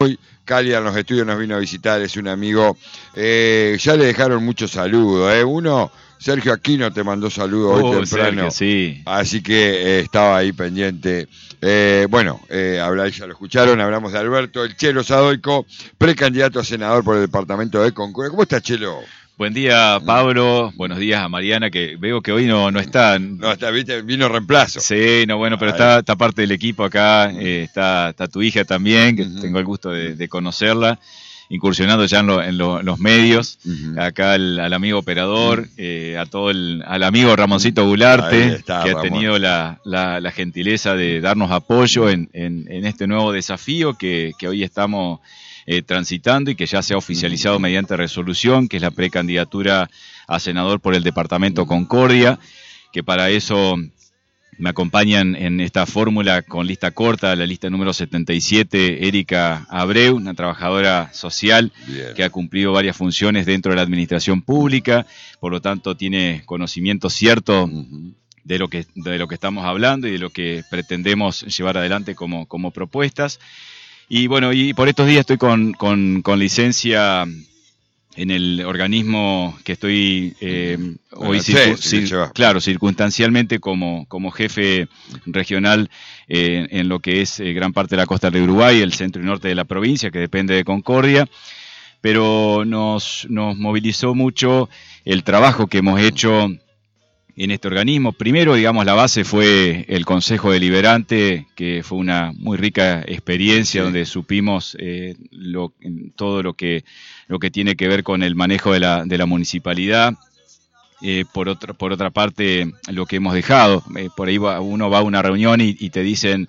Cali a los estudios nos vino a visitar, es un amigo. Ya le dejaron muchos saludos. Uno, Sergio Aquino te mandó saludos hoy temprano. Sergio, sí. Así que estaba ahí pendiente. Ya lo escucharon, hablamos de Alberto El Chelo Sadoico, precandidato a senador por el departamento de Concordia. ¿Cómo está, Chelo? Buen día, Pablo. Buenos días a Mariana, que veo que hoy no está. No, ¿viste? Vino reemplazo. Sí, pero está parte del equipo acá. Está tu hija también, que tengo el gusto de conocerla, incursionando ya en los medios. Acá al amigo operador, al amigo Ramoncito Gularte, que ha tenido la gentileza de darnos apoyo en este nuevo desafío que hoy estamos transitando y que ya se ha oficializado mediante resolución, que es la precandidatura a senador por el departamento Concordia, que para eso me acompañan en esta fórmula con lista corta, la lista número 77, Erika Abreu, una trabajadora social que ha cumplido varias funciones dentro de la administración pública, por lo tanto tiene conocimiento cierto de lo que estamos hablando y de lo que pretendemos llevar adelante como propuestas. Y bueno, y por estos días estoy con licencia en el organismo que estoy hoy circunstancialmente como jefe regional en lo que es gran parte de la costa de Uruguay, el centro y norte de la provincia, que depende de Concordia, pero nos movilizó mucho el trabajo que hemos hecho en este organismo. Primero, digamos, la base fue el Consejo Deliberante, que fue una muy rica experiencia donde supimos todo lo que tiene que ver con el manejo de la municipalidad. Por otra parte, lo que hemos dejado, por ahí uno va a una reunión y te dicen,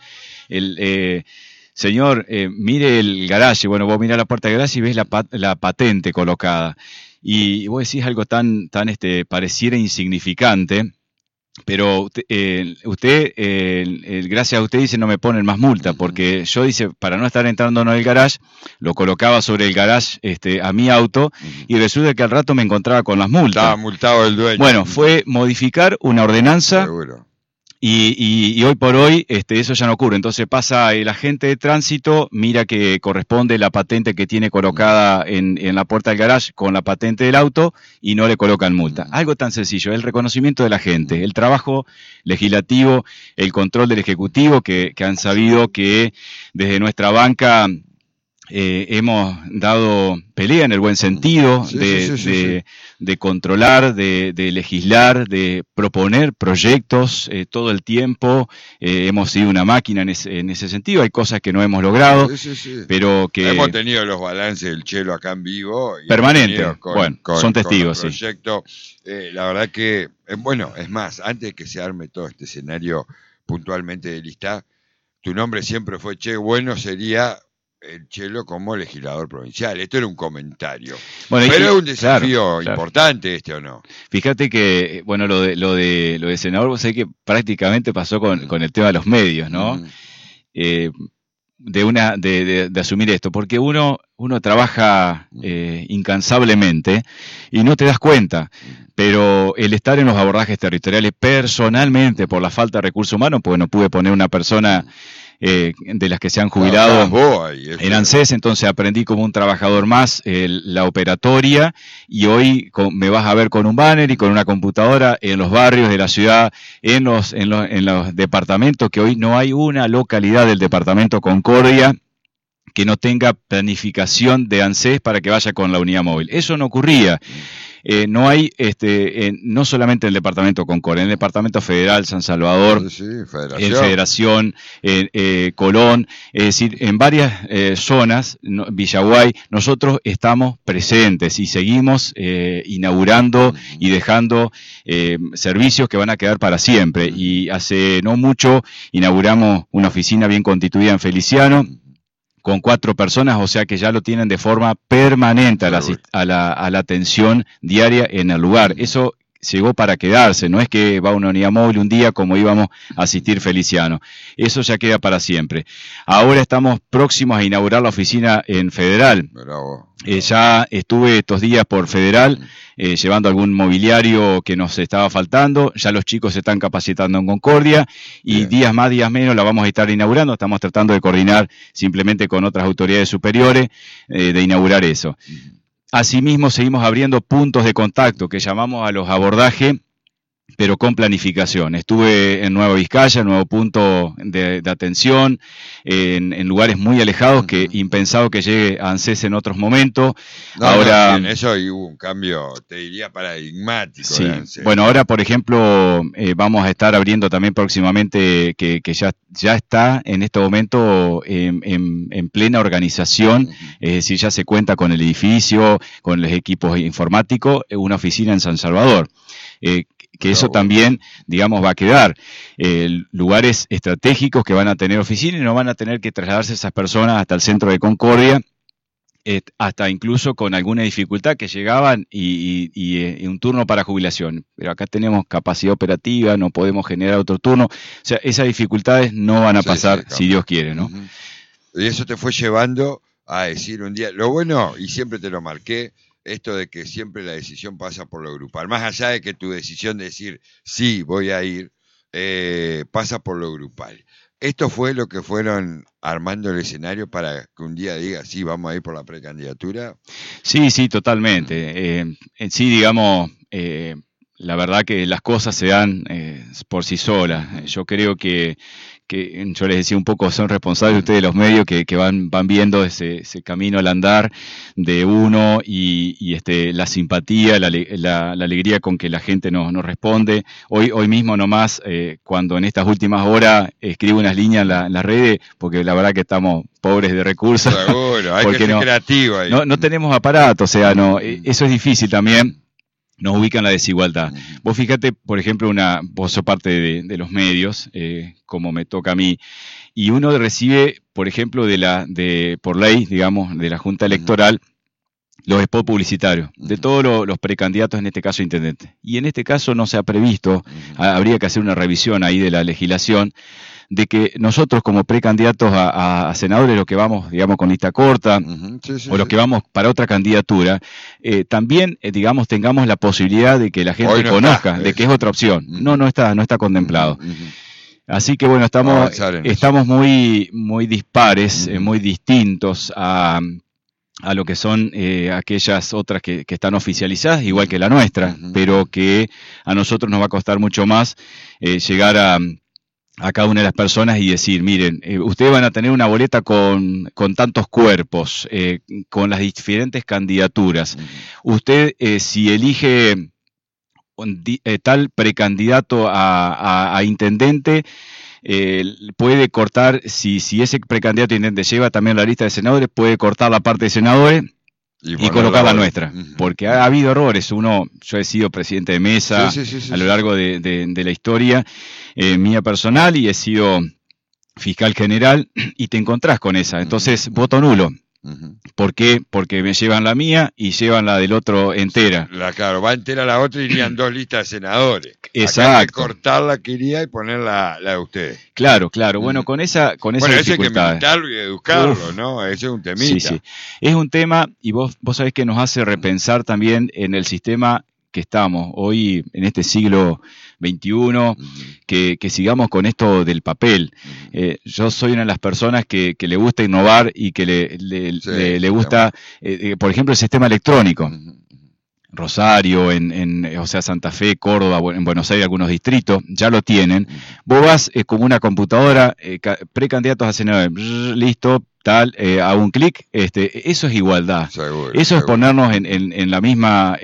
señor, mire el garaje. Bueno, vos mirás la puerta del garaje y ves la patente colocada. Y vos decís algo tan pareciera insignificante, pero gracias a usted dice no me ponen más multa, porque yo dice, para no estar entrando en el garage, lo colocaba sobre el garage a mi auto, y resulta que al rato me encontraba con las multas. Estaba multado el dueño. Bueno, fue modificar una ordenanza. Seguro. Y hoy por hoy eso ya no ocurre. Entonces pasa el agente de tránsito, mira que corresponde la patente que tiene colocada en la puerta del garage con la patente del auto y no le colocan multa. Algo tan sencillo, el reconocimiento de la gente, el trabajo legislativo, el control del Ejecutivo, que han sabido que desde nuestra banca hemos dado pelea en el buen sentido de controlar, de legislar, de proponer proyectos todo el tiempo. Hemos sido una máquina en ese sentido. Hay cosas que no hemos logrado, pero que hemos tenido los balances del Chelo acá en vivo. Permanente. Son testigos. Con el proyecto. La verdad que, es más, antes de que se arme todo este escenario puntualmente de lista, tu nombre siempre fue bueno sería el Chelo como legislador provincial. Esto era un comentario. Pero es un desafío importante ¿o no? Fíjate que, lo de senador, vos sabés que prácticamente pasó con el tema de los medios, ¿no? De asumir esto, porque uno trabaja incansablemente y no te das cuenta, pero el estar en los abordajes territoriales personalmente por la falta de recursos humanos, pues no pude poner una persona de las que se han jubilado en ANSES, entonces aprendí como un trabajador más la operatoria, y hoy me vas a ver con un banner y con una computadora en los barrios de la ciudad, en los departamentos, que hoy no hay una localidad del departamento Concordia que no tenga planificación de ANSES para que vaya con la unidad móvil. Eso no ocurría. No hay, no solamente en el departamento Concordia, en el departamento federal, San Salvador, en Federación, Colón, es decir, en varias zonas, Villaguay, nosotros estamos presentes y seguimos inaugurando y dejando servicios que van a quedar para siempre. Y hace no mucho inauguramos una oficina bien constituida en Feliciano, con 4 personas, o sea que ya lo tienen de forma permanente a la atención diaria en el lugar. Eso llegó para quedarse, no es que va una unidad móvil un día como íbamos a asistir Feliciano, eso ya queda para siempre. Ahora estamos próximos a inaugurar la oficina en Federal. Bravo. Ya estuve estos días por Federal llevando algún mobiliario que nos estaba faltando, ya los chicos se están capacitando en Concordia y Bien. días más, días menos la vamos a estar inaugurando, estamos tratando de coordinar simplemente con otras autoridades superiores de inaugurar eso. Asimismo seguimos abriendo puntos de contacto que llamamos a los abordajes, pero con planificación. Estuve en Nueva Vizcaya, nuevo punto de atención, en lugares muy alejados, que impensado que llegue a ANSES en otros momentos. No, ahora, en eso hubo un cambio, te diría, paradigmático. Sí. Bueno, ahora, por ejemplo, vamos a estar abriendo también próximamente, que ya está en este momento en plena organización, es decir, ya se cuenta con el edificio, con los equipos informáticos, una oficina en San Salvador. Que eso también, digamos, va a quedar. Lugares estratégicos que van a tener oficinas y no van a tener que trasladarse esas personas hasta el centro de Concordia, hasta incluso con alguna dificultad que llegaban y un turno para jubilación. Pero acá tenemos capacidad operativa, no podemos generar otro turno. O sea, esas dificultades no van a pasar si Dios quiere, ¿no? Y eso te fue llevando a decir un día, lo bueno, y siempre te lo marqué, esto de que siempre la decisión pasa por lo grupal. Más allá de que tu decisión de decir, sí, voy a ir, pasa por lo grupal. ¿Esto fue lo que fueron armando el escenario para que un día diga, sí, vamos a ir por la precandidatura? Sí, totalmente. Sí, digamos, la verdad que las cosas se dan por sí solas. Yo creo que yo les decía un poco, son responsables ustedes de los medios que van viendo ese camino al andar de uno y la simpatía, la alegría con que la gente nos responde. Hoy mismo nomás, cuando en estas últimas horas escribo unas líneas en las redes, porque la verdad que estamos pobres de recursos. Seguro, hay que ser creativo ahí. No tenemos aparato, o sea, eso es difícil también. Nos ubica en la desigualdad. Vos fíjate, por ejemplo, vos sos parte de los medios, como me toca a mí, y uno recibe, por ejemplo, por ley, digamos, de la Junta Electoral, los spots publicitarios, de todos los precandidatos, en este caso intendente. Y en este caso no se ha previsto, habría que hacer una revisión ahí de la legislación, de que nosotros como precandidatos a senadores, los que vamos, digamos, con lista corta, o los que vamos para otra candidatura, también, digamos, tengamos la posibilidad de que la gente conozca, de que es otra opción. No está contemplado. Así que bueno, estamos muy, muy dispares, muy distintos a lo que son aquellas otras que están oficializadas, igual que la nuestra, pero que a nosotros nos va a costar mucho más llegar a cada una de las personas y decir, miren, ustedes van a tener una boleta con tantos cuerpos, con las diferentes candidaturas. Usted, si elige tal precandidato a intendente, puede cortar, si ese precandidato a intendente lleva también la lista de senadores, puede cortar la parte de senadores y colocar la nuestra, porque ha habido errores. Yo he sido presidente de mesa a lo largo de la historia mía personal, y he sido fiscal general, y te encontrás con esa. Entonces, voto nulo. ¿Por qué? Porque me llevan la mía y llevan la del otro entera. Claro, va entera la otra y irían dos listas de senadores. Exacto. Acá hay que cortar la que iría y poner la de ustedes. Claro. Bueno, con esa eso hay que dificultad. militarlo y educarlo, ¿no? Ese es un temita. Sí. Es un tema, y vos sabés que nos hace repensar también en el sistema que estamos hoy, en este siglo XXI, que sigamos con esto del papel. Yo soy una de las personas que le gusta innovar y que le gusta, por ejemplo, el sistema electrónico. Rosario, o sea, Santa Fe, Córdoba, en Buenos Aires, algunos distritos, ya lo tienen. Vos vas como una computadora, precandidatos a senadores, listo, tal, a un clic, eso es igualdad. Seguro. Es ponernos en la misma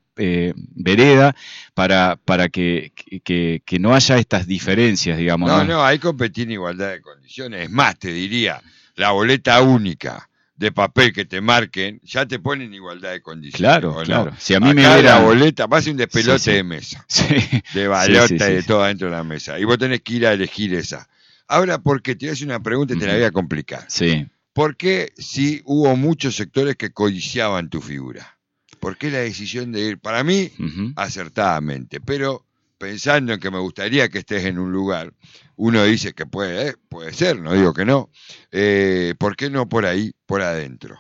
vereda para que no haya estas diferencias, digamos. No, hay que competir en igualdad de condiciones. Es más, te diría, la boleta única de papel que te marquen, ya te ponen en igualdad de condiciones. Claro. Si a mí acá la boleta, va a ser un despelote de mesa, de balota y de todo dentro de la mesa. Y vos tenés que ir a elegir esa. Ahora, porque te voy a hacer una pregunta y te la voy a complicar. Sí. ¿Por qué si hubo muchos sectores que codiciaban tu figura? ¿Por qué la decisión de ir? Para mí, acertadamente, pero pensando en que me gustaría que estés en un lugar, uno dice que puede ser, no digo que no. ¿Por qué no por ahí, por adentro?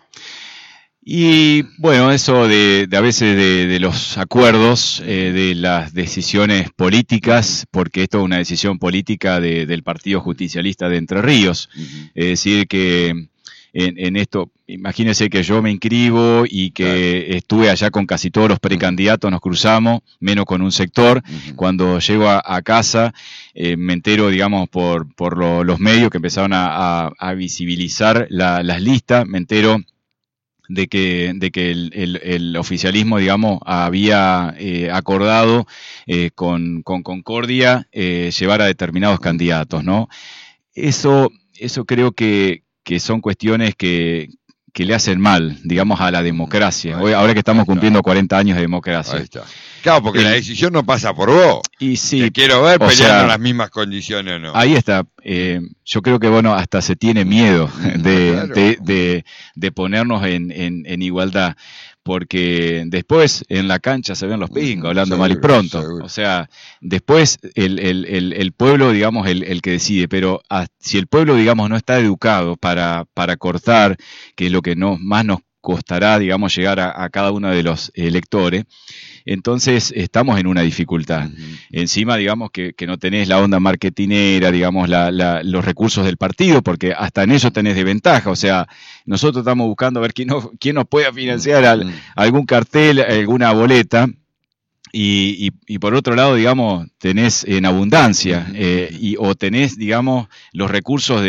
Y bueno, eso de a veces de los acuerdos, de las decisiones políticas, porque esto es una decisión política del Partido Justicialista de Entre Ríos. Es decir, que en esto, imagínense que yo me inscribo y que estuve allá con casi todos los precandidatos, nos cruzamos, menos con un sector. Cuando llego a casa, me entero, digamos, por los medios que empezaron a visibilizar las listas, me entero de que el oficialismo, digamos, había acordado con Concordia llevar a determinados candidatos, ¿no? Eso creo que son cuestiones que le hacen mal, digamos, a la democracia. Ahora que estamos cumpliendo 40 años de democracia. Ahí está. Claro, porque la decisión no pasa por vos. Y sí, te quiero ver peleando en las mismas condiciones, ¿no? Ahí está. Yo creo que, bueno, hasta se tiene miedo de ponernos en igualdad, porque después en la cancha se ven los pingos, hablando mal y pronto. Seguro. O sea, después el pueblo, digamos, el que decide, pero si el pueblo, digamos, no está educado para cortar, que es lo que más nos costará, digamos, llegar a cada uno de los electores, entonces estamos en una dificultad. Encima, digamos, que no tenés la onda marketinera, digamos, los recursos del partido, porque hasta en eso tenés de ventaja. O sea, nosotros estamos buscando a ver quién nos pueda financiar algún cartel, alguna boleta. Y por otro lado, digamos, tenés en abundancia, o tenés, digamos, los recursos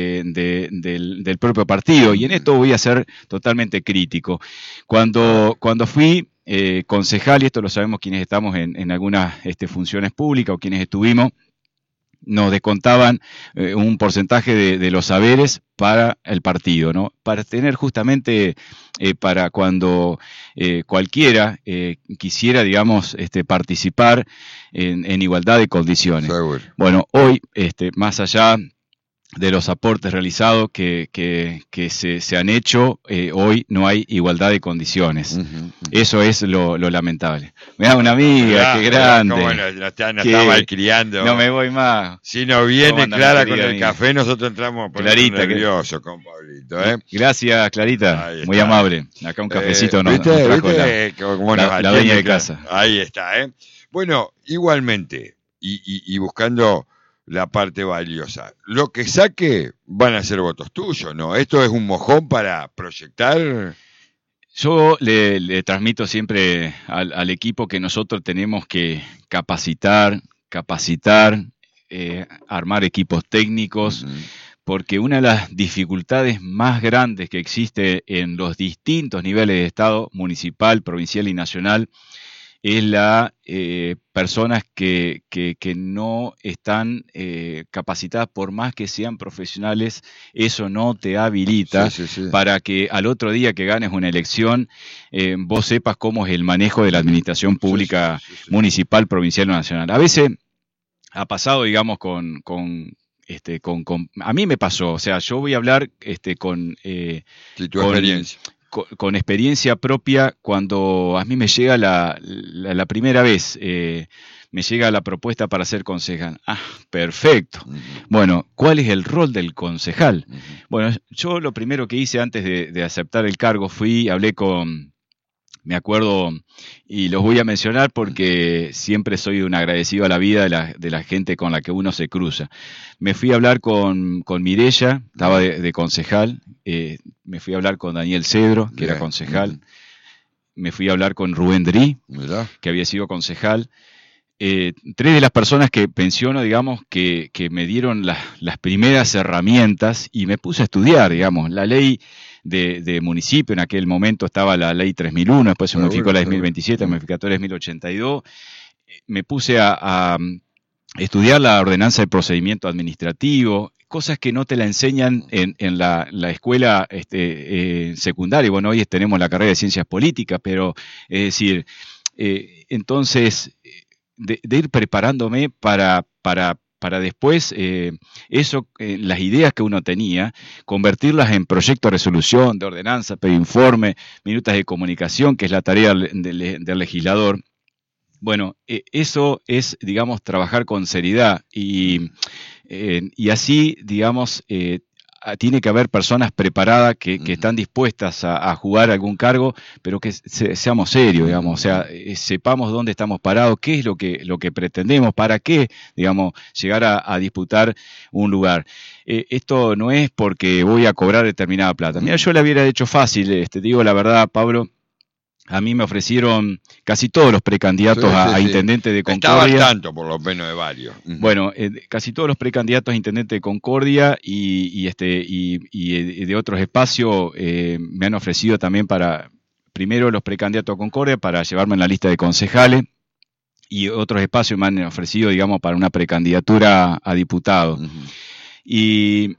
del propio partido. Y en esto voy a ser totalmente crítico. Cuando fui concejal, y esto lo sabemos quienes estamos en algunas funciones públicas o quienes estuvimos, nos descontaban un porcentaje de los saberes para el partido, ¿no? Para tener justamente, para cuando cualquiera quisiera, digamos, participar en igualdad de condiciones. Seguro. Bueno, hoy, más allá de los aportes realizados que se han hecho, hoy no hay igualdad de condiciones. Eso es lo lamentable. Me da una amiga, qué grande. ¿Cómo nos está malcriando? No me voy más. Si nos viene Clara con el café, nosotros entramos por nervioso con Pablito. Gracias, Clarita. Muy amable. Acá un cafecito nos trajo la dueña de casa. Ahí está. Bueno, igualmente, y buscando la parte valiosa. Lo que saque van a ser votos tuyos, ¿no? ¿Esto es un mojón para proyectar? Yo le transmito siempre al equipo que nosotros tenemos que capacitar, armar equipos técnicos, porque una de las dificultades más grandes que existe en los distintos niveles de Estado, municipal, provincial y nacional, es la personas que no están capacitadas, por más que sean profesionales, eso no te habilita para que al otro día que ganes una elección vos sepas cómo es el manejo de la administración pública municipal, provincial o nacional. A veces ha pasado, digamos, a mí me pasó, o sea, yo voy a hablar con experiencia. Con experiencia propia, cuando a mí me llega la primera vez, me llega la propuesta para ser concejal. Ah, perfecto. Bueno, ¿cuál es el rol del concejal? Bueno, yo lo primero que hice antes de aceptar el cargo hablé me acuerdo, y los voy a mencionar porque siempre soy un agradecido a la vida de la gente con la que uno se cruza. Me fui a hablar con Mireya, estaba de concejal. Me fui a hablar con Daniel Cedro, que era concejal. Me fui a hablar con Rubén Drí, que había sido concejal. Tres de las personas que menciono, digamos, que me dieron las primeras herramientas, y me puse a estudiar, digamos, la ley de municipio. En aquel momento estaba la ley 3001, después se modificó la 2027, modificatoria 2082. Me puse a estudiar la ordenanza de procedimiento administrativo, cosas que no te la enseñan en la escuela secundaria. Bueno, hoy tenemos la carrera de ciencias políticas, pero es decir, entonces de ir preparándome para para después las ideas que uno tenía, convertirlas en proyectos de resolución, de ordenanza, pedir informe, minutas de comunicación, que es la tarea del legislador. Bueno, eso es, digamos, trabajar con seriedad y así, digamos, tiene que haber personas preparadas que están dispuestas a jugar algún cargo, pero que seamos serios, digamos, o sea, sepamos dónde estamos parados, qué es lo que pretendemos, para qué, digamos, llegar a disputar un lugar. Esto no es porque voy a cobrar determinada plata. Mira, yo la hubiera hecho fácil, te digo la verdad, Pablo. A mí me ofrecieron casi todos los precandidatos a intendente de Concordia. Estaba al tanto, por lo menos, de varios. Bueno, casi todos los precandidatos a intendente de Concordia y de otros espacios me han ofrecido también primero los precandidatos a Concordia para llevarme en la lista de concejales, y otros espacios me han ofrecido, digamos, para una precandidatura a diputado. Y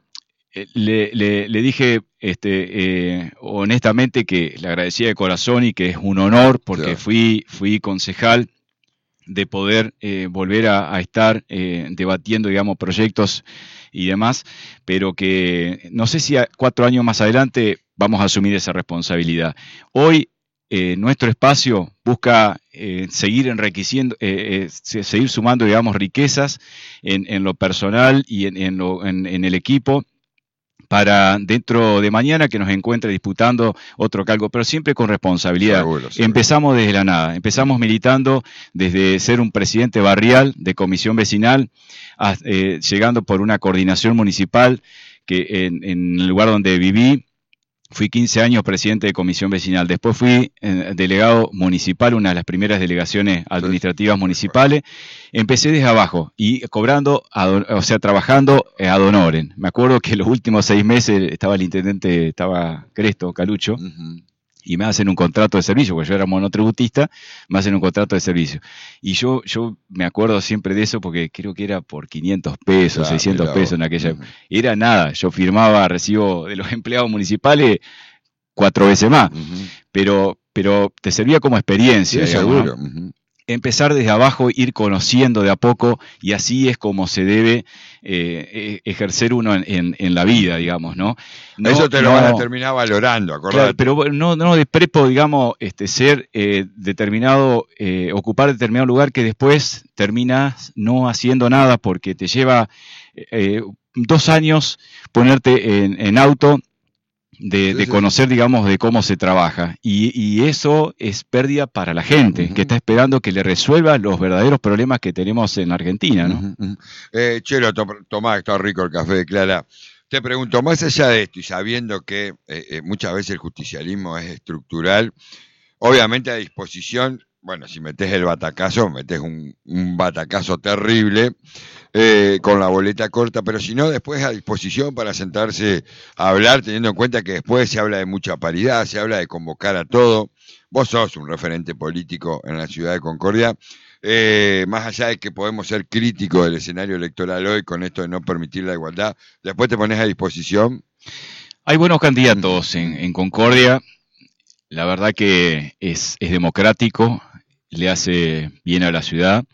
le dije honestamente que le agradecía de corazón y que es un honor porque fui concejal, de poder volver a estar debatiendo, digamos, proyectos y demás, pero que no sé si 4 años más adelante vamos a asumir esa responsabilidad. Hoy nuestro espacio busca seguir enriqueciendo, seguir sumando, digamos, riquezas en lo personal y en el equipo, para dentro de mañana que nos encuentre disputando otro cargo, pero siempre con responsabilidad. Seguro. Empezamos desde la nada, empezamos militando desde ser un presidente barrial de comisión vecinal, llegando por una coordinación municipal, que en el lugar donde viví, fui 15 años presidente de comisión vecinal, después fui delegado municipal, una de las primeras delegaciones administrativas municipales. Empecé desde abajo y cobrando, trabajando ad honorem. Me acuerdo que los últimos 6 meses estaba el intendente, estaba Cresto, Calucho, y me hacen un contrato de servicio, porque yo era monotributista, me hacen un contrato de servicio. Y yo me acuerdo siempre de eso, porque creo que era por 500 pesos, 600 pesos en aquella época. Era nada, yo firmaba recibo de los empleados municipales 4 veces más, pero te servía como experiencia, digamos, seguro. ¿No? Empezar desde abajo, ir conociendo de a poco, y así es como se debe ejercer uno en la vida, digamos, ¿no? Eso te lo van a terminar valorando, acordate. Claro, pero no de prepo, digamos, ser determinado, ocupar determinado lugar que después terminas no haciendo nada, porque te lleva 2 años ponerte en auto, de conocer, digamos, de cómo se trabaja, y eso es pérdida para la gente que está esperando que le resuelva los verdaderos problemas que tenemos en Argentina, ¿no? Chelo, tomá, está rico el café de Clara. Te pregunto, más allá de esto y sabiendo que muchas veces el justicialismo es estructural, obviamente a disposición, bueno, si metés el batacazo, metés un batacazo terrible, con la boleta corta, pero si no, después a disposición para sentarse a hablar, teniendo en cuenta que después se habla de mucha paridad, se habla de convocar a todo. Vos sos un referente político en la ciudad de Concordia, más allá de que podemos ser críticos del escenario electoral hoy con esto de no permitir la igualdad, después te pones a disposición. Hay buenos candidatos en Concordia, la verdad que es democrático, le hace bien a la ciudad,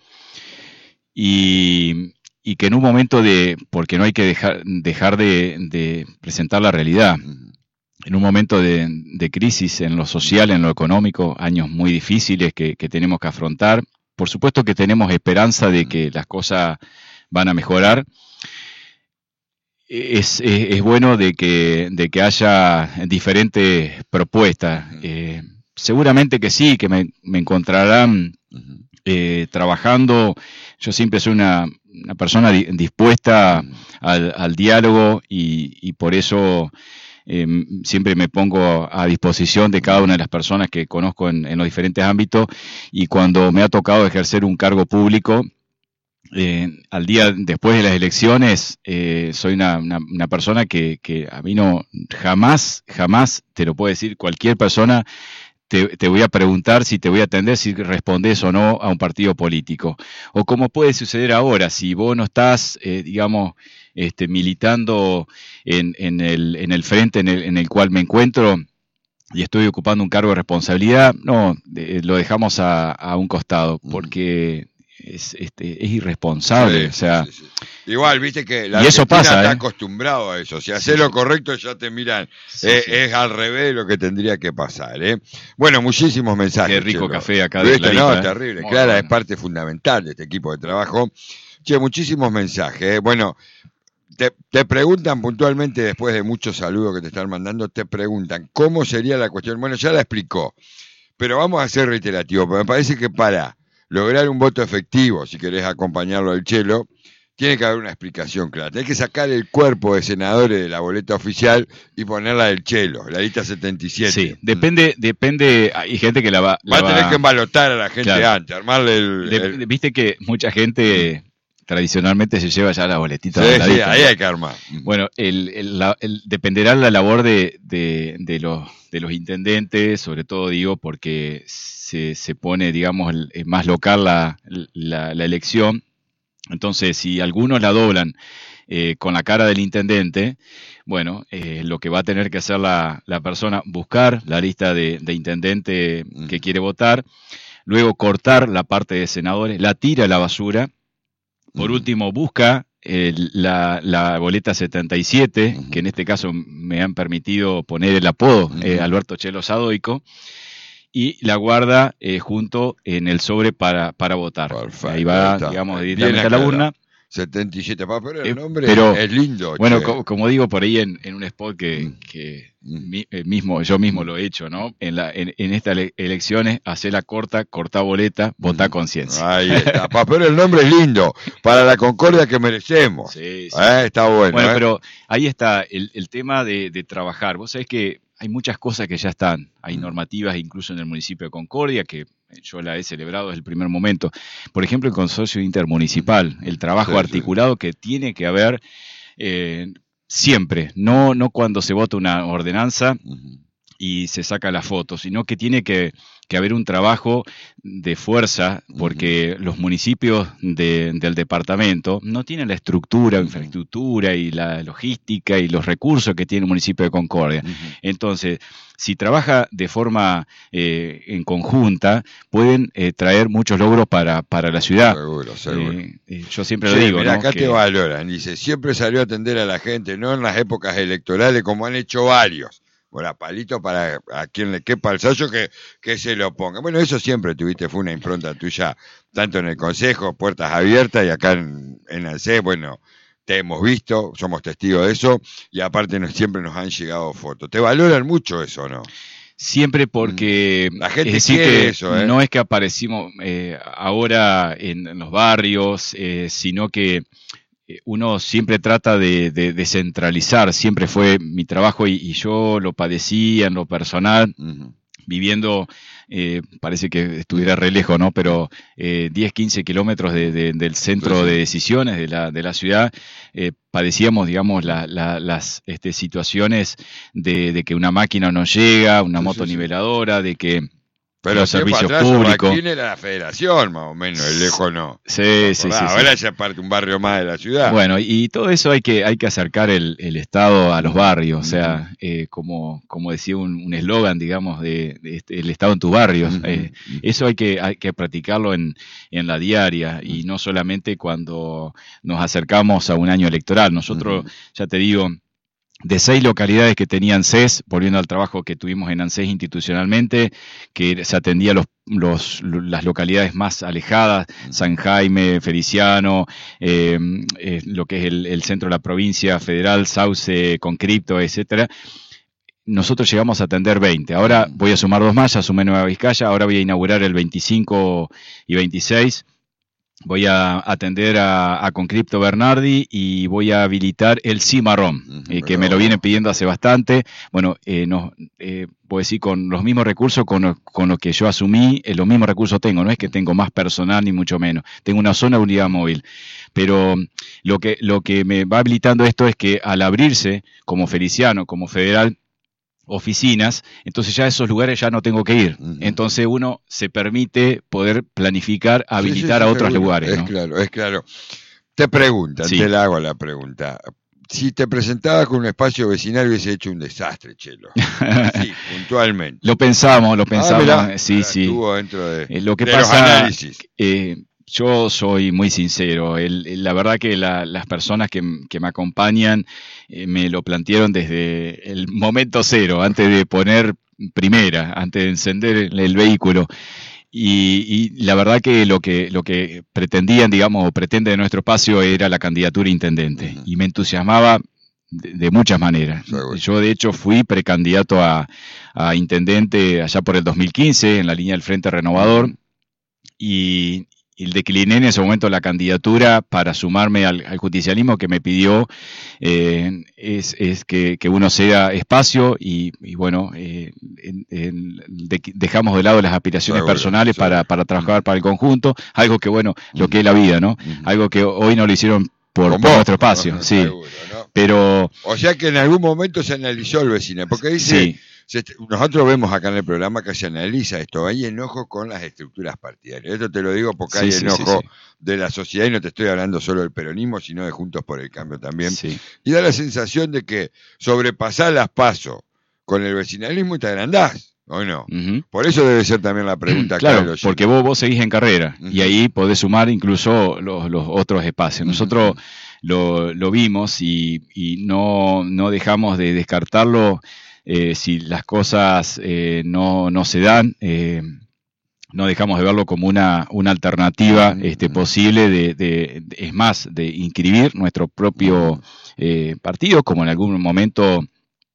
y que en un momento porque no hay que dejar de presentar la realidad, en un momento de crisis en lo social, en lo económico, años muy difíciles que tenemos que afrontar, por supuesto que tenemos esperanza de que las cosas van a mejorar. Es bueno de que haya diferentes propuestas. Seguramente que sí, que me encontrarán trabajando. Yo siempre soy una persona dispuesta al diálogo, y por eso siempre me pongo a disposición de cada una de las personas que conozco en los diferentes ámbitos, y cuando me ha tocado ejercer un cargo público, al día después de las elecciones, soy una persona que a mí jamás te lo puede decir cualquier persona. Te voy a preguntar si te voy a atender, si respondes o no a un partido político. O como puede suceder ahora, si vos no estás, digamos, militando en el frente en el cual me encuentro y estoy ocupando un cargo de responsabilidad, no, lo dejamos a un costado, porque es irresponsable. O sea, sí. Igual, viste que la y eso Argentina pasa, está acostumbrado a eso. Si haces lo correcto, ya te miran. Es al revés de lo que tendría que pasar. Bueno, muchísimos mensajes. Qué rico Chelo. café acá de ¿Viste? Clarita, No, terrible. Muy Clara bueno. es parte fundamental de este equipo de trabajo. Che, muchísimos mensajes. Bueno, te preguntan puntualmente, después de muchos saludos que te están mandando, te preguntan cómo sería la cuestión. Bueno, ya la explicó, pero vamos a ser reiterativos, porque me parece que para lograr un voto efectivo, si querés acompañarlo al Chelo, tiene que haber una explicación clara. Tenés que sacar el cuerpo de senadores de la boleta oficial y ponerla del Chelo, la lista 77. Sí, depende, hay gente que la va a tener que embalotar a la gente antes, armarle Viste que mucha gente tradicionalmente se lleva ya la boletita. Sí, ahí hay que armar. Bueno, dependerá la labor de los intendentes, sobre todo digo, porque se pone, digamos, más local la elección. Entonces, si algunos la doblan con la cara del intendente, bueno, lo que va a tener que hacer la persona, buscar la lista de intendente que quiere votar, luego cortar la parte de senadores, la tira a la basura. Por último, busca la boleta 77, que en este caso me han permitido poner el apodo, Alberto Chelo Sadoico, y la guarda junto en el sobre para votar. Perfecto, ahí va, digamos, directamente a la urna. 77, pero el nombre es lindo. Bueno, como digo por ahí en un spot que yo mismo lo he hecho, ¿no? En estas elecciones, hacer la corta boleta, votar conciencia. Ahí está, pero el nombre es lindo, para la concordia que merecemos. Sí. Está bueno. Bueno, pero ahí está el tema de trabajar. Vos sabés que hay muchas cosas que ya están, hay normativas incluso en el municipio de Concordia que yo la he celebrado desde el primer momento. Por ejemplo, el consorcio intermunicipal, el trabajo articulado que tiene que haber siempre, no cuando se vota una ordenanza y se saca la foto, sino que tiene que haber un trabajo de fuerza, porque los municipios del departamento no tienen la estructura, infraestructura y la logística y los recursos que tiene el municipio de Concordia. Entonces, si trabaja de forma en conjunta, pueden traer muchos logros para la ciudad. Seguro. Yo siempre lo digo. Mirá, ¿no? acá te valoran. Dice, siempre salió a atender a la gente, no en las épocas electorales como han hecho varios. Bueno, palito para a quien le quepa el sallo que se lo ponga. Bueno, eso siempre tuviste, fue una impronta tuya, tanto en el Consejo, puertas abiertas, y acá en ANSES, bueno, te hemos visto, somos testigos de eso, y aparte siempre nos han llegado fotos. ¿Te valoran mucho eso o no? Siempre, porque la gente es decir quiere que eso, no es que aparecimos ahora en los barrios, sino que uno siempre trata de descentralizar, siempre fue mi trabajo y yo lo padecí en lo personal, viviendo, parece que estuviera re lejos, ¿no? Pero 10, 15 kilómetros del centro de decisiones de la ciudad, padecíamos, digamos, las situaciones de que una máquina no llega, una motoniveladora, de que pero los servicios atrás, públicos. ¿quién era la federación, más o menos? El lejos no. Sí. Ahora ya parte un barrio más de la ciudad. Bueno, y todo eso hay que acercar el Estado a los barrios, o sea, como decía un eslogan, digamos, de el Estado en tus barrios. Eso hay que practicarlo en la diaria y no solamente cuando nos acercamos a un año electoral. Nosotros, ya te digo, de 6 localidades que tenía ANSES, volviendo al trabajo que tuvimos en ANSES institucionalmente, que se atendía las localidades más alejadas, San Jaime, Feliciano, lo que es el centro de la provincia federal, Sauce, Concripto, etcétera. Nosotros llegamos a atender 20. Ahora voy a sumar 2 más, ya sumé Nueva Vizcaya, ahora voy a inaugurar el 25 y 26. Voy a atender a Concripto Bernardi y voy a habilitar el Cimarrón, que me lo vienen pidiendo hace bastante. Bueno, puedo decir, con los mismos recursos con los que yo asumí, los mismos recursos tengo. No es que tengo más personal ni mucho menos. Tengo una zona de unidad móvil. Pero lo que me va habilitando esto es que al abrirse como Feliciano, como Federal, oficinas, entonces ya a esos lugares ya no tengo que ir. Entonces uno se permite poder planificar, habilitar a otros lugares. Es claro. Te preguntan, te la hago la pregunta. Si te presentabas con un espacio vecinal hubiese hecho un desastre, Chelo. Sí, puntualmente. Lo pensamos. Mirá, Sí. Estuvo dentro de lo que de pasa, los análisis. yo soy muy sincero. La verdad que las personas que me acompañan me lo plantearon desde el momento cero, antes de poner primera, antes de encender el vehículo. Y la verdad que lo que pretendían, digamos, o pretende de nuestro espacio era la candidatura a intendente. Y me entusiasmaba de muchas maneras. Seguro. Yo, de hecho, fui precandidato a intendente allá por el 2015 en la línea del Frente Renovador y decliné en ese momento la candidatura para sumarme al justicialismo que me pidió es que uno sea espacio y bueno, dejamos de lado las aspiraciones personales para trabajar para el conjunto, algo que bueno, lo que es la vida, ¿no? Algo que hoy no lo hicieron por nuestro espacio, sí. Seguro, ¿no? Pero... O sea que en algún momento se analizó el vecindario, porque dice... Sí. Nosotros vemos acá en el programa que se analiza esto, hay enojo con las estructuras partidarias. Esto te lo digo porque hay enojo de la sociedad, y no te estoy hablando solo del peronismo, sino de Juntos por el Cambio también. Sí. Y da la sensación de que sobrepasar las PASO con el vecinalismo y te agrandás, ¿o no? Por eso debe ser también la pregunta. Claro, porque vos seguís en carrera y ahí podés sumar incluso los otros espacios. Nosotros lo vimos y no dejamos de descartarlo. Si las cosas no se dan, no dejamos de verlo como una alternativa posible es más, de inscribir nuestro propio partido, como en algún momento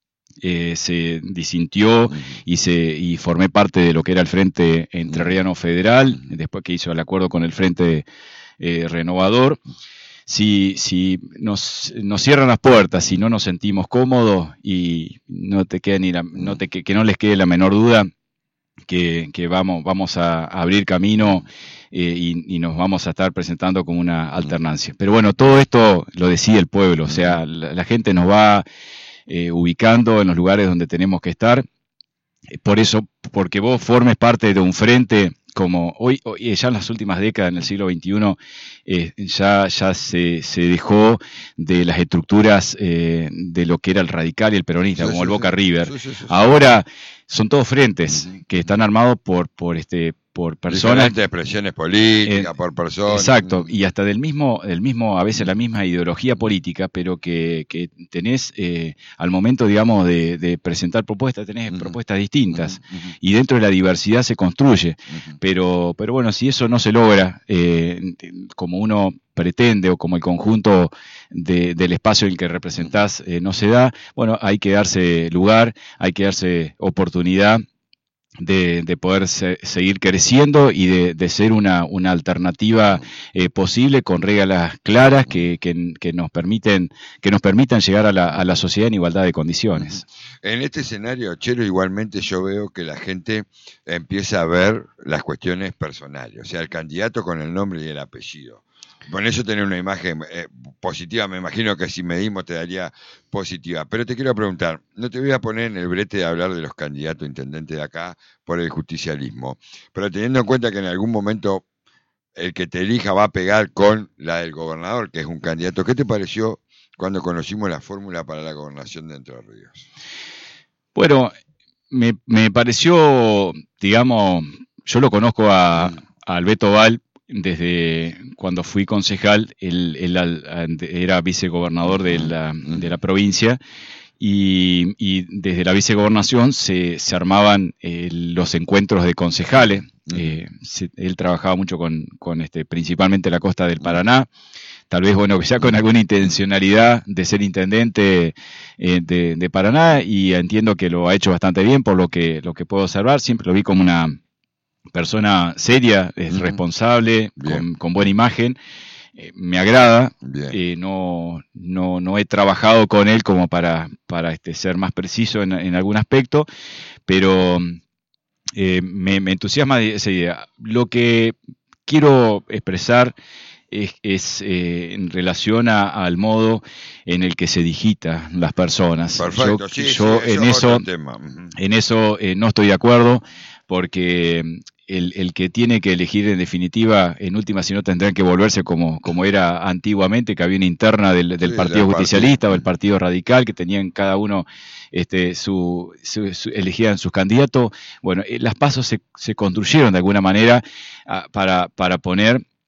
se disintió y formé parte de lo que era el Frente Entrerriano Federal, después que hizo el acuerdo con el Frente Renovador. Si nos cierran las puertas, si no nos sentimos cómodos y no te queda que no les quede la menor duda que vamos a abrir camino y nos vamos a estar presentando como una alternancia. Pero bueno, todo esto lo decide el pueblo, o sea, la gente nos va ubicando en los lugares donde tenemos que estar. Por eso, porque vos formes parte de un frente, como hoy ya en las últimas décadas, en el siglo XXI, ya se dejó de las estructuras de lo que era el radical y el peronista, como el Boca River. Ahora son todos frentes que están armados por personas. Diferentes expresiones políticas, por personas. Exacto, y hasta del mismo, a veces la misma ideología política, pero que tenés, al momento, digamos, de presentar propuestas, tenés propuestas distintas, y dentro de la diversidad se construye. Pero bueno, si eso no se logra, como uno pretende o como el conjunto del espacio en el que representás no se da, bueno, hay que darse lugar, hay que darse oportunidad de poder seguir creciendo y de ser una alternativa posible con reglas claras que nos permitan llegar a la sociedad en igualdad de condiciones. En este escenario, Chelo, igualmente yo veo que la gente empieza a ver las cuestiones personales, o sea, el candidato con el nombre y el apellido. Con eso tener una imagen positiva, me imagino que si medimos te daría positiva. Pero te quiero preguntar, no te voy a poner en el brete de hablar de los candidatos a intendentes de acá por el justicialismo, pero teniendo en cuenta que en algún momento el que te elija va a pegar con la del gobernador, que es un candidato, ¿qué te pareció cuando conocimos la fórmula para la gobernación de Entre Ríos? Bueno, me pareció, digamos, yo lo conozco a Alberto Val desde cuando fui concejal. Él era vicegobernador de la provincia y desde la vicegobernación se armaban los encuentros de concejales. Él trabajaba mucho con principalmente la costa del Paraná, tal vez bueno ya con alguna intencionalidad de ser intendente de Paraná, y entiendo que lo ha hecho bastante bien por lo que puedo observar. Siempre lo vi como una persona seria, responsable, con buena imagen. Me agrada. No he trabajado con él como para ser más preciso en algún aspecto, pero me entusiasma esa idea. Lo que quiero expresar es en relación al modo en el que se digitan las personas. Perfecto, yo en eso no estoy de acuerdo, porque el que tiene que elegir en definitiva, en última, si no tendrán que volverse como era antiguamente, que había una interna del Partido Justicialista o el Partido Radical, que tenían cada uno elegían sus candidatos. Bueno, las PASO se construyeron de alguna manera para poner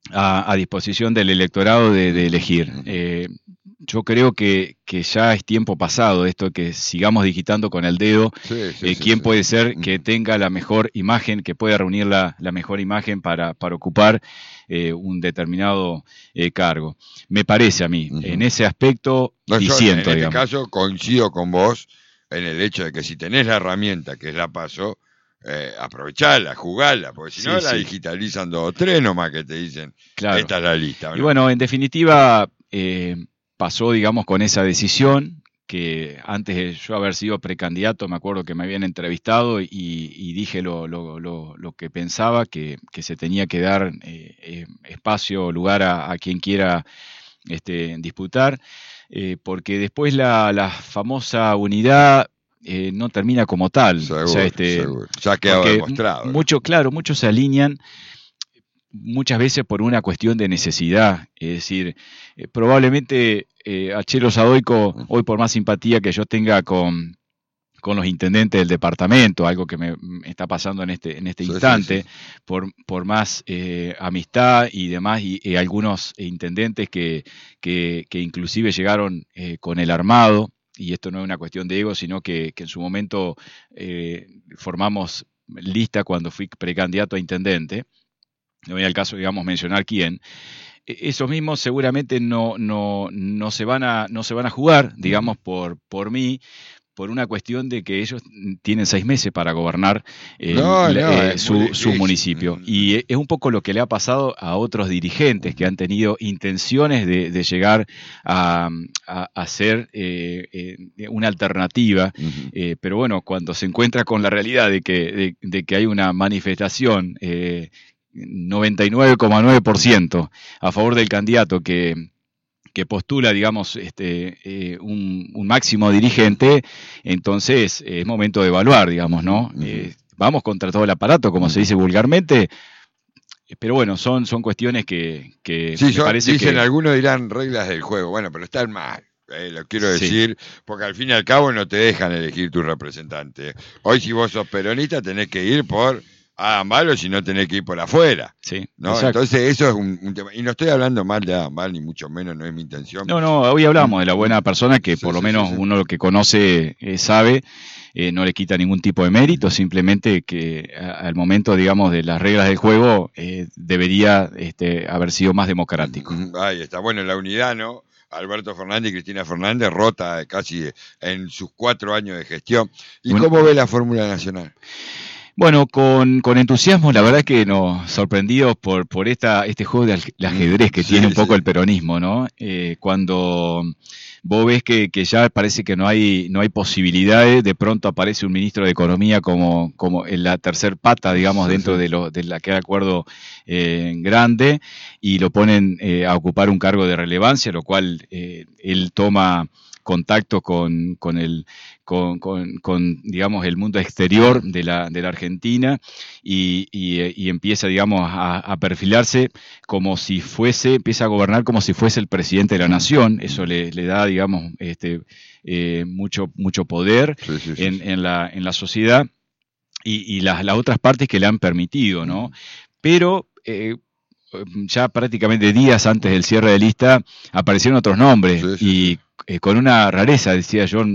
a disposición del electorado de elegir. Yo creo que ya es tiempo pasado esto, que sigamos digitando con el dedo quién puede ser que tenga la mejor imagen, que pueda reunir la mejor imagen para ocupar un determinado cargo. Me parece a mí, en ese aspecto, diciendo, en este caso coincido con vos en el hecho de que si tenés la herramienta que es la PASO, aprovecharla, jugarla, porque si no la digitalizan 2 o 3 nomás que te dicen, claro, esta es la lista, ¿no? Y bueno, en definitiva, pasó, digamos, con esa decisión, que antes de yo haber sido precandidato, me acuerdo que me habían entrevistado y dije lo que pensaba, que se tenía que dar espacio, lugar a quien quiera disputar, porque después la famosa unidad no termina como tal. Seguro, seguro. Ya ha quedado demostrado. Muchos se alinean muchas veces por una cuestión de necesidad. Es decir, probablemente a Chelo Sadoico, hoy por más simpatía que yo tenga con los intendentes del departamento, algo que me está pasando en este instante, por más amistad y demás, y algunos intendentes que inclusive llegaron con el armado, y esto no es una cuestión de ego, sino que en su momento formamos lista cuando fui precandidato a intendente, no voy al caso, digamos, mencionar quién. Esos mismos seguramente no se van a jugar, digamos, por mí, por una cuestión de que ellos tienen 6 meses para gobernar su municipio. Y es un poco lo que le ha pasado a otros dirigentes que han tenido intenciones de llegar a ser una alternativa, pero bueno, cuando se encuentra con la realidad de que hay una manifestación 99,9% a favor del candidato que postula, digamos, un máximo dirigente, entonces es momento de evaluar, digamos, ¿no? Vamos contra todo el aparato, como se dice vulgarmente, pero bueno, son cuestiones que sí, me parece dicen, algunos dirán reglas del juego, bueno, pero están mal. Lo quiero decir, porque al fin y al cabo no te dejan elegir tu representante. Hoy si vos sos peronista tenés que ir por Adam si no tenés que ir por afuera. Sí, ¿no? Entonces eso es un tema. Y no estoy hablando mal de Adam ni mucho menos, no es mi intención. No, hoy hablamos de la buena persona que por lo menos uno lo que conoce sabe, no le quita ningún tipo de mérito, simplemente que al momento, digamos, de las reglas del juego debería haber sido más democrático. Ahí está, bueno, la unidad, ¿no? Alberto Fernández y Cristina Fernández, rota casi en sus 4 años de gestión. ¿Y cómo ve la fórmula nacional? Bueno, con entusiasmo, la verdad que nos sorprendidos por este juego de ajedrez que tiene un poco el peronismo, ¿no? Cuando vos ves que ya parece que no hay posibilidades, de pronto aparece un ministro de Economía como en la tercer pata, digamos, dentro de la que acuerdo grande, y lo ponen a ocupar un cargo de relevancia, lo cual él toma contacto con digamos el mundo exterior de la Argentina y empieza, digamos, a perfilarse como si empieza a gobernar como si fuese el presidente de la nación. Eso le da, digamos, mucho poder en la sociedad y las otras partes que le han permitido, ¿no? Pero ya prácticamente días antes del cierre de lista aparecieron otros nombres y con una rareza, decía yo,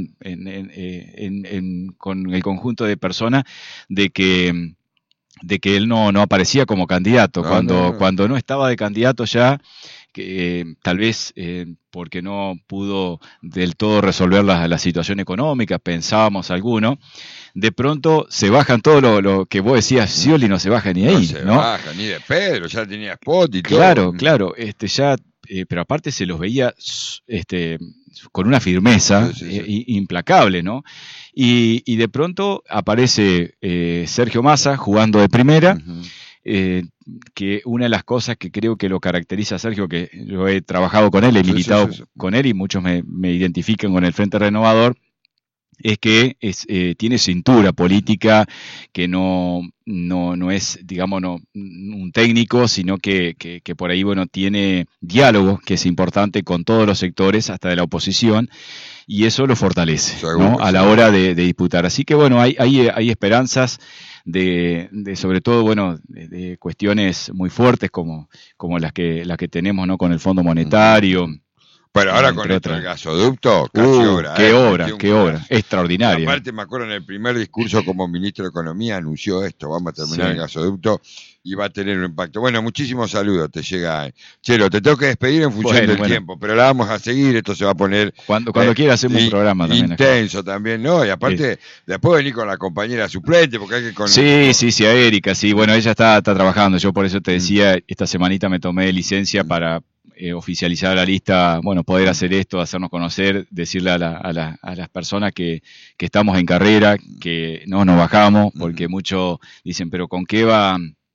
con el conjunto de personas de que él no aparecía como candidato, cuando no estaba de candidato ya, que tal vez porque no pudo del todo resolver la situación económica, pensábamos alguno. De pronto se bajan todo lo que vos decías, Scioli no se baja ni ahí, ¿no? No se baja ni de Pedro, ya tenía spot y todo. Claro, ya, pero aparte se los veía con una firmeza implacable, ¿no? Y de pronto aparece Sergio Massa jugando de primera, que una de las cosas que creo que lo caracteriza a Sergio, que yo he trabajado con él, he militado con él y muchos me identifican con el Frente Renovador, es que tiene cintura política, que no es, digamos, un técnico, sino que por ahí, bueno, tiene diálogo, que es importante con todos los sectores, hasta de la oposición, y eso lo fortalece, ¿no? A la hora de disputar. Así que, bueno, hay esperanzas sobre todo, bueno, de cuestiones muy fuertes como las que tenemos, ¿no? Con el Fondo Monetario. Pero ahora con esto del gasoducto, casi obra. Qué obra, extraordinaria. Aparte, me acuerdo en el primer discurso como ministro de Economía anunció esto, vamos a terminar el gasoducto y va a tener un impacto. Bueno, muchísimos saludos te llega. Chelo, te tengo que despedir en función del tiempo, pero la vamos a seguir, esto se va a poner... Cuando quiera hacemos un programa también. Intenso también, ¿no? Y aparte, después venir con la compañera suplente, porque hay que... Sí, a Erika, sí, bueno, ella está trabajando, yo por eso te decía, esta semanita me tomé licencia para... oficializar la lista, bueno, poder hacer esto, hacernos conocer, decirle a las personas que estamos en carrera, que no nos bajamos, porque muchos dicen, pero ¿con qué va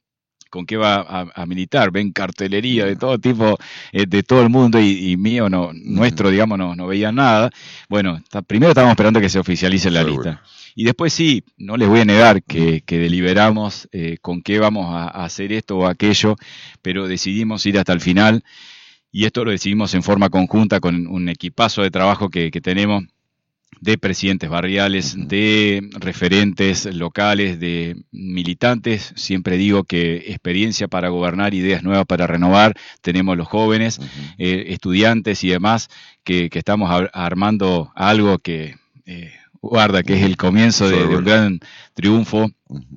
a militar? Ven cartelería de todo tipo, de todo el mundo, y mío, nuestro, digamos, no veían nada. Bueno, primero estábamos esperando que se oficialice la lista. Y después sí, no les voy a negar que deliberamos con qué vamos a hacer esto o aquello, pero decidimos ir hasta el final. Y esto lo decidimos en forma conjunta con un equipazo de trabajo que tenemos, de presidentes barriales, de referentes locales, de militantes. Siempre digo que experiencia para gobernar, ideas nuevas para renovar. Tenemos los jóvenes, estudiantes y demás, que estamos armando algo que, guarda, que es el comienzo de un gran triunfo.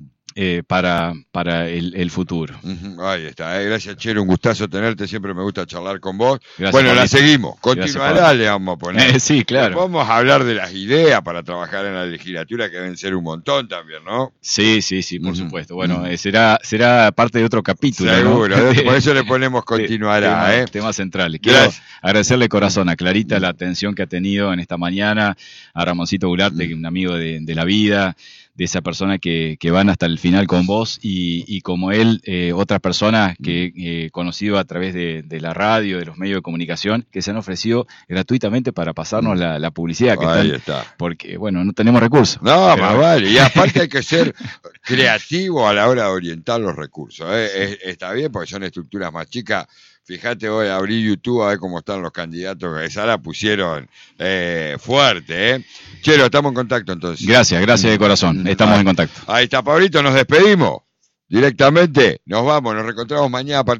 Para el futuro. Ahí está, gracias Chelo, un gustazo tenerte, siempre me gusta charlar con vos. Gracias, bueno, Pablito. La seguimos, continuará, le vamos a poner. Sí, claro. Vamos a hablar de las ideas para trabajar en la legislatura, que deben ser un montón también, ¿no? Sí, por supuesto. Bueno, será parte de otro capítulo. Seguro, ¿no? Por eso le ponemos continuará. Temas centrales. Quiero agradecerle de corazón a Clarita la atención que ha tenido en esta mañana, a Ramoncito Gularte, un amigo de la vida, de esa persona que van hasta el final con vos, y como él, otras personas que he conocido a través de la radio, de los medios de comunicación, que se han ofrecido gratuitamente para pasarnos la publicidad. Ahí está. Porque, bueno, no tenemos recursos. No, más vale. Y aparte hay que ser creativo a la hora de orientar los recursos. Está bien, porque son estructuras más chicas. Fíjate, hoy abrí YouTube a ver cómo están los candidatos que esa la pusieron fuerte, Chelo, estamos en contacto entonces. Gracias de corazón. Estamos en contacto. Ahí está, Pablito, nos despedimos directamente. Nos vamos, nos reencontramos mañana a partir